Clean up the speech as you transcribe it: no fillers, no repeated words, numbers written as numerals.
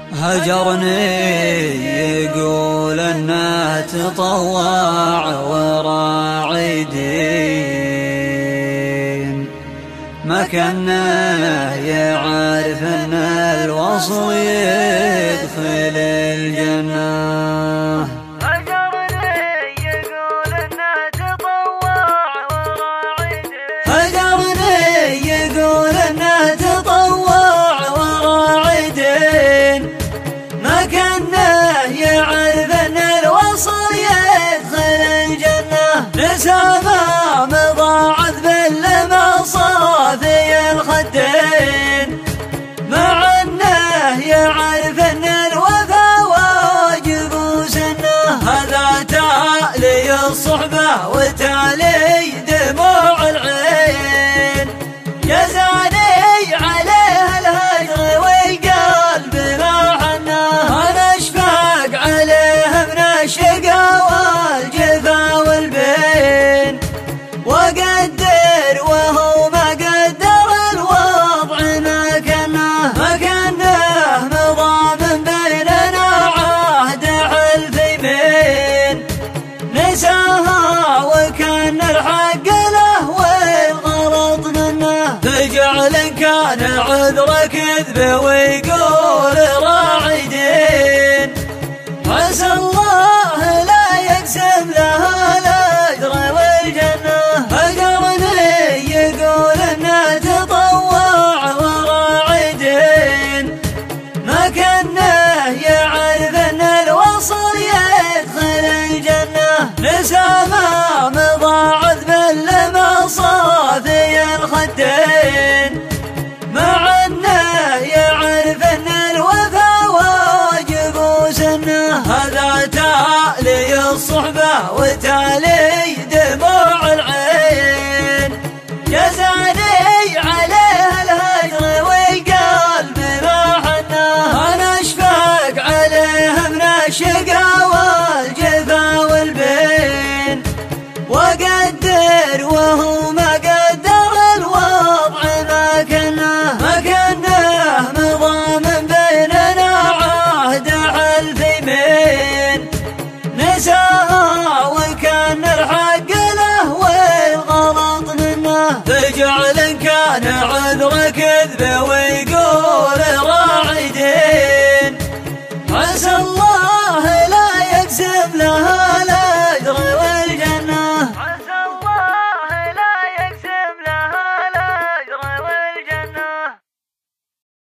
هجرني يقول انه تطوع وراعي دين، ما كانه يعرف ان الوصل يدخل الجنة. هجرني يقول انه تطوع وراعي دين، ما كانه يعرف ان الوصل يدخل الجنة. نسامة مضاعف بالمصافي الخدين، مع انه يعرف ان الوفا واجب وسنه. هذا تالي الصحبة وتالي دموع العين، جزاني عليه الهجر والقلب ما حناه. انا اشفق عليه من الشقا والجفا والبين، وقدر وهو ما قدر الوضع ما كناه. ما كناه نظام بيننا عهد حلف يمين، نساها وكان الحق له والغلط منه. فجعل كان عذره كذب ويقول